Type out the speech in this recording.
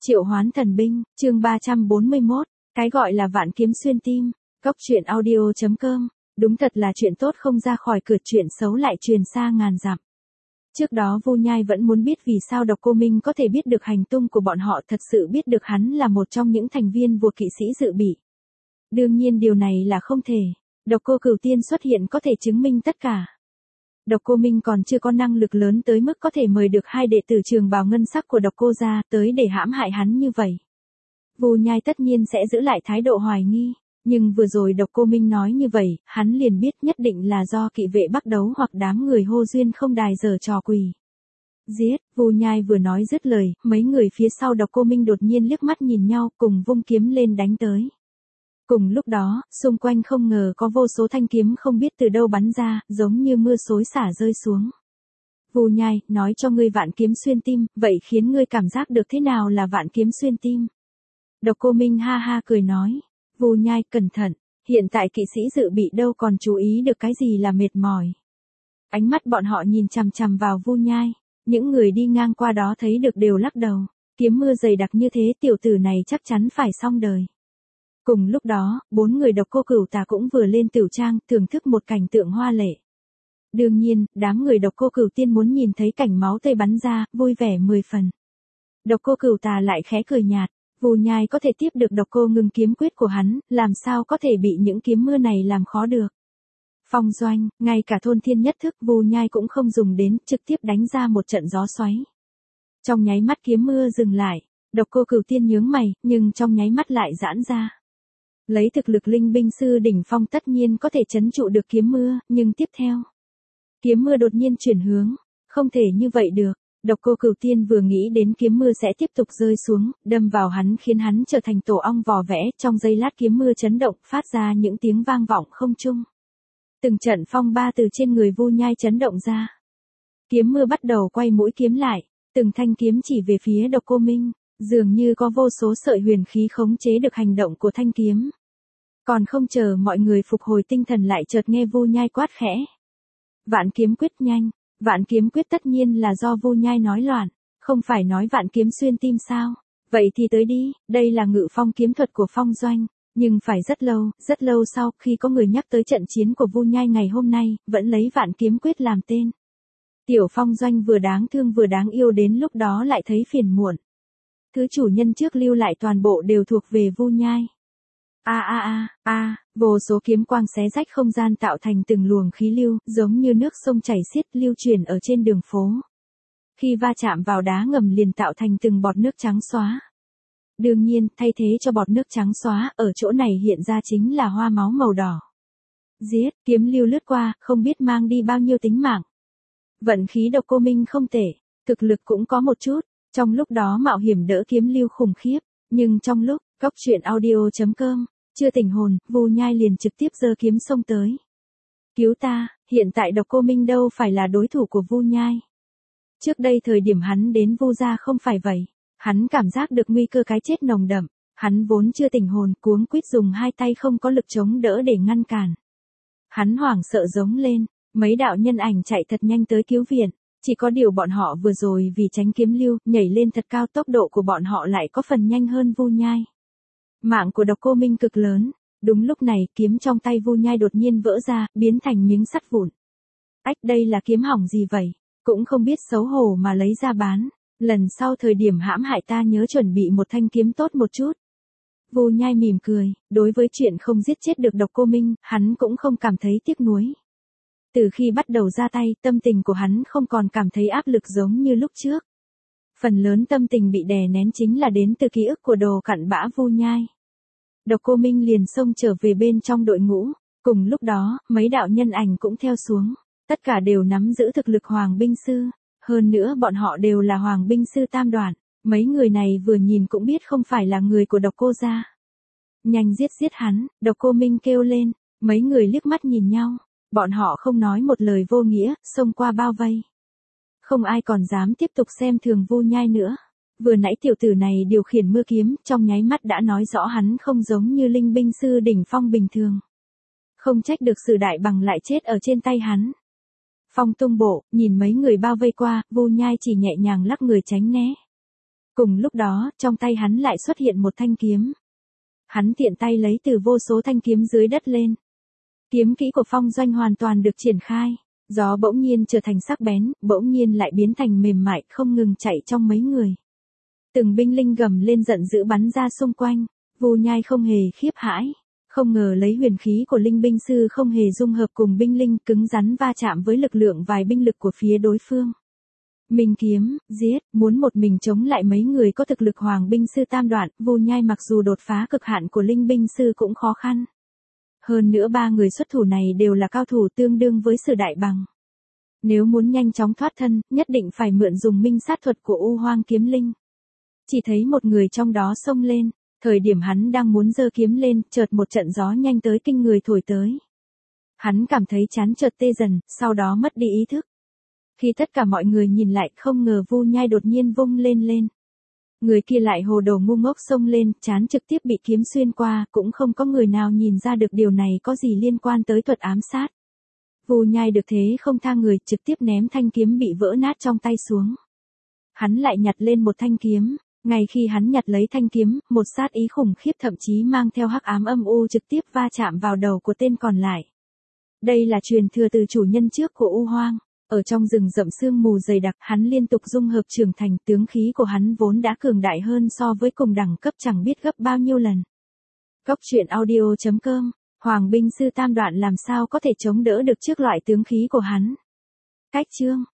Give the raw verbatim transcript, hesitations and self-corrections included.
Triệu hoán thần binh, chương ba trăm bốn mươi mốt, cái gọi là vạn kiếm xuyên tim, cốc truyện audio chấm com, đúng thật là chuyện tốt không ra khỏi cửa, chuyện xấu lại truyền xa ngàn dặm. Trước đó Vu Nhai vẫn muốn biết vì sao Độc Cô Minh có thể biết được hành tung của bọn họ, thật sự biết được hắn là một trong những thành viên vua kỵ sĩ dự bị. Đương nhiên điều này là không thể, Độc Cô Cửu Tiên xuất hiện có thể chứng minh tất cả. Độc Cô Minh còn chưa có năng lực lớn tới mức có thể mời được hai đệ tử Trường Bào Ngân Sắc của Độc Cô gia tới để hãm hại hắn như vậy. Vu Nhai tất nhiên sẽ giữ lại thái độ hoài nghi, nhưng vừa rồi Độc Cô Minh nói như vậy, hắn liền biết nhất định là do kỵ vệ Bắc Đấu hoặc đám người hô duyên không đài giở trò quỷ. Giết, Vu Nhai vừa nói dứt lời, mấy người phía sau Độc Cô Minh đột nhiên liếc mắt nhìn nhau, cùng vung kiếm lên đánh tới. Cùng lúc đó, xung quanh không ngờ có vô số thanh kiếm không biết từ đâu bắn ra, giống như mưa xối xả rơi xuống. Vu Nhai, nói cho ngươi vạn kiếm xuyên tim, vậy khiến ngươi cảm giác được thế nào là vạn kiếm xuyên tim? Độc Cô Minh ha ha cười nói, Vu Nhai cẩn thận, hiện tại kỵ sĩ dự bị đâu còn chú ý được cái gì là mệt mỏi. Ánh mắt bọn họ nhìn chằm chằm vào Vu Nhai, những người đi ngang qua đó thấy được đều lắc đầu, kiếm mưa dày đặc như thế tiểu tử này chắc chắn phải xong đời. Cùng lúc đó, bốn người Độc Cô Cửu Tà cũng vừa lên tửu trang, thưởng thức một cảnh tượng hoa lệ. Đương nhiên, đám người Độc Cô Cửu Tiên muốn nhìn thấy cảnh máu tươi bắn ra, vui vẻ mười phần. Độc Cô Cửu Tà lại khẽ cười nhạt, Vu Nhai có thể tiếp được Độc Cô Ngưng kiếm quyết của hắn, làm sao có thể bị những kiếm mưa này làm khó được. Phong doanh, ngay cả thôn thiên nhất thức Vu Nhai cũng không dùng đến, trực tiếp đánh ra một trận gió xoáy. Trong nháy mắt kiếm mưa dừng lại, Độc Cô Cửu Tiên nhướng mày, nhưng trong nháy mắt lại giãn ra. Lấy thực lực linh binh sư đỉnh phong tất nhiên có thể trấn trụ được kiếm mưa, nhưng tiếp theo, kiếm mưa đột nhiên chuyển hướng, không thể như vậy được. Độc Cô Cửu Tiên vừa nghĩ đến kiếm mưa sẽ tiếp tục rơi xuống, đâm vào hắn khiến hắn trở thành tổ ong vò vẽ, trong giây lát kiếm mưa chấn động, phát ra những tiếng vang vọng không trung. Từng trận phong ba từ trên người Vu Nhai chấn động ra. Kiếm mưa bắt đầu quay mũi kiếm lại, từng thanh kiếm chỉ về phía Độc Cô Minh, dường như có vô số sợi huyền khí khống chế được hành động của thanh kiếm. Còn không chờ mọi người phục hồi tinh thần lại chợt nghe Vu Nhai quát khẽ. Vạn kiếm quyết nhanh. Vạn kiếm quyết tất nhiên là do Vu Nhai nói loạn, không phải nói vạn kiếm xuyên tim sao? Vậy thì tới đi, đây là ngự phong kiếm thuật của Phong Doanh, nhưng phải rất lâu, rất lâu sau khi có người nhắc tới trận chiến của Vu Nhai ngày hôm nay, vẫn lấy vạn kiếm quyết làm tên. Tiểu Phong Doanh vừa đáng thương vừa đáng yêu đến lúc đó lại thấy phiền muộn. Thứ chủ nhân trước lưu lại toàn bộ đều thuộc về Vu Nhai. A a a, a, vô số kiếm quang xé rách không gian tạo thành từng luồng khí lưu, giống như nước sông chảy xiết lưu chuyển ở trên đường phố. Khi va chạm vào đá ngầm liền tạo thành từng bọt nước trắng xóa. Đương nhiên, thay thế cho bọt nước trắng xóa, ở chỗ này hiện ra chính là hoa máu màu đỏ. Giết, kiếm lưu lướt qua, không biết mang đi bao nhiêu tính mạng. Vận khí Độc Cô Minh không tệ, thực lực cũng có một chút, trong lúc đó mạo hiểm đỡ kiếm lưu khủng khiếp, nhưng trong lúc, cốc truyện audio chấm com, chưa tỉnh hồn, Vu Nhai liền trực tiếp giơ kiếm xông tới. Cứu ta, hiện tại Độc Cô Minh đâu phải là đối thủ của Vu Nhai. Trước đây thời điểm hắn đến Vu gia không phải vậy, hắn cảm giác được nguy cơ cái chết nồng đậm, hắn vốn chưa tỉnh hồn, cuống quýt dùng hai tay không có lực chống đỡ để ngăn cản. Hắn hoảng sợ giống lên, mấy đạo nhân ảnh chạy thật nhanh tới cứu viện, chỉ có điều bọn họ vừa rồi vì tránh kiếm lưu, nhảy lên thật cao, tốc độ của bọn họ lại có phần nhanh hơn Vu Nhai. Mạng của Độc Cô Minh cực lớn, đúng lúc này kiếm trong tay Vu Nhai đột nhiên vỡ ra, biến thành miếng sắt vụn. Ách, đây là kiếm hỏng gì vậy, cũng không biết xấu hổ mà lấy ra bán, lần sau thời điểm hãm hại ta nhớ chuẩn bị một thanh kiếm tốt một chút. Vu Nhai mỉm cười, đối với chuyện không giết chết được Độc Cô Minh, hắn cũng không cảm thấy tiếc nuối. Từ khi bắt đầu ra tay, tâm tình của hắn không còn cảm thấy áp lực giống như lúc trước. Phần lớn tâm tình bị đè nén chính là đến từ ký ức của đồ cặn bã Vu Nhai. Độc Cô Minh liền xông trở về bên trong đội ngũ, cùng lúc đó, mấy đạo nhân ảnh cũng theo xuống, tất cả đều nắm giữ thực lực Hoàng binh sư, hơn nữa bọn họ đều là Hoàng binh sư tam đoạn, mấy người này vừa nhìn cũng biết không phải là người của Độc Cô gia. Nhanh giết giết hắn, Độc Cô Minh kêu lên, mấy người liếc mắt nhìn nhau, bọn họ không nói một lời vô nghĩa, xông qua bao vây. Không ai còn dám tiếp tục xem thường Vu Nhai nữa. Vừa nãy tiểu tử này điều khiển mưa kiếm, trong nháy mắt đã nói rõ hắn không giống như linh binh sư đỉnh phong bình thường. Không trách được Sử Đại Bằng lại chết ở trên tay hắn. Phong tung bộ, nhìn mấy người bao vây qua, Vu Nhai chỉ nhẹ nhàng lắc người tránh né. Cùng lúc đó, trong tay hắn lại xuất hiện một thanh kiếm. Hắn tiện tay lấy từ vô số thanh kiếm dưới đất lên. Kiếm kỹ của Phong Doanh hoàn toàn được triển khai. Gió bỗng nhiên trở thành sắc bén, bỗng nhiên lại biến thành mềm mại, không ngừng chạy trong mấy người. Từng binh linh gầm lên giận dữ bắn ra xung quanh. Vu Nhai không hề khiếp hãi. Không ngờ lấy huyền khí của linh binh sư không hề dung hợp cùng binh linh, cứng rắn va chạm với lực lượng vài binh lực của phía đối phương. Minh kiếm, giết, muốn một mình chống lại mấy người có thực lực hoàng binh sư tam đoạn, Vu Nhai mặc dù đột phá cực hạn của linh binh sư cũng khó khăn. Hơn nữa ba người xuất thủ này đều là cao thủ tương đương với Sử Đại Bằng. Nếu muốn nhanh chóng thoát thân, nhất định phải mượn dùng minh sát thuật của U Hoang kiếm linh. Chỉ thấy một người trong đó xông lên, thời điểm hắn đang muốn giơ kiếm lên, chợt một trận gió nhanh tới kinh người thổi tới. Hắn cảm thấy chán chợt tê dần, sau đó mất đi ý thức. Khi tất cả mọi người nhìn lại, không ngờ Vu Nhai đột nhiên vung lên lên. Người kia lại hồ đồ ngu ngốc xông lên, trán trực tiếp bị kiếm xuyên qua, cũng không có người nào nhìn ra được điều này có gì liên quan tới thuật ám sát. Vu Nhai được thế không tha người, trực tiếp ném thanh kiếm bị vỡ nát trong tay xuống. Hắn lại nhặt lên một thanh kiếm, ngay khi hắn nhặt lấy thanh kiếm, một sát ý khủng khiếp thậm chí mang theo hắc ám âm u trực tiếp va chạm vào đầu của tên còn lại. Đây là truyền thừa từ chủ nhân trước của U Hoang. Ở trong rừng rậm sương mù dày đặc, hắn liên tục dung hợp trưởng thành, tướng khí của hắn vốn đã cường đại hơn so với cùng đẳng cấp chẳng biết gấp bao nhiêu lần. Góc truyện audio chấm com, Hoàng binh sư tam đoạn làm sao có thể chống đỡ được trước loại tướng khí của hắn. Cách chương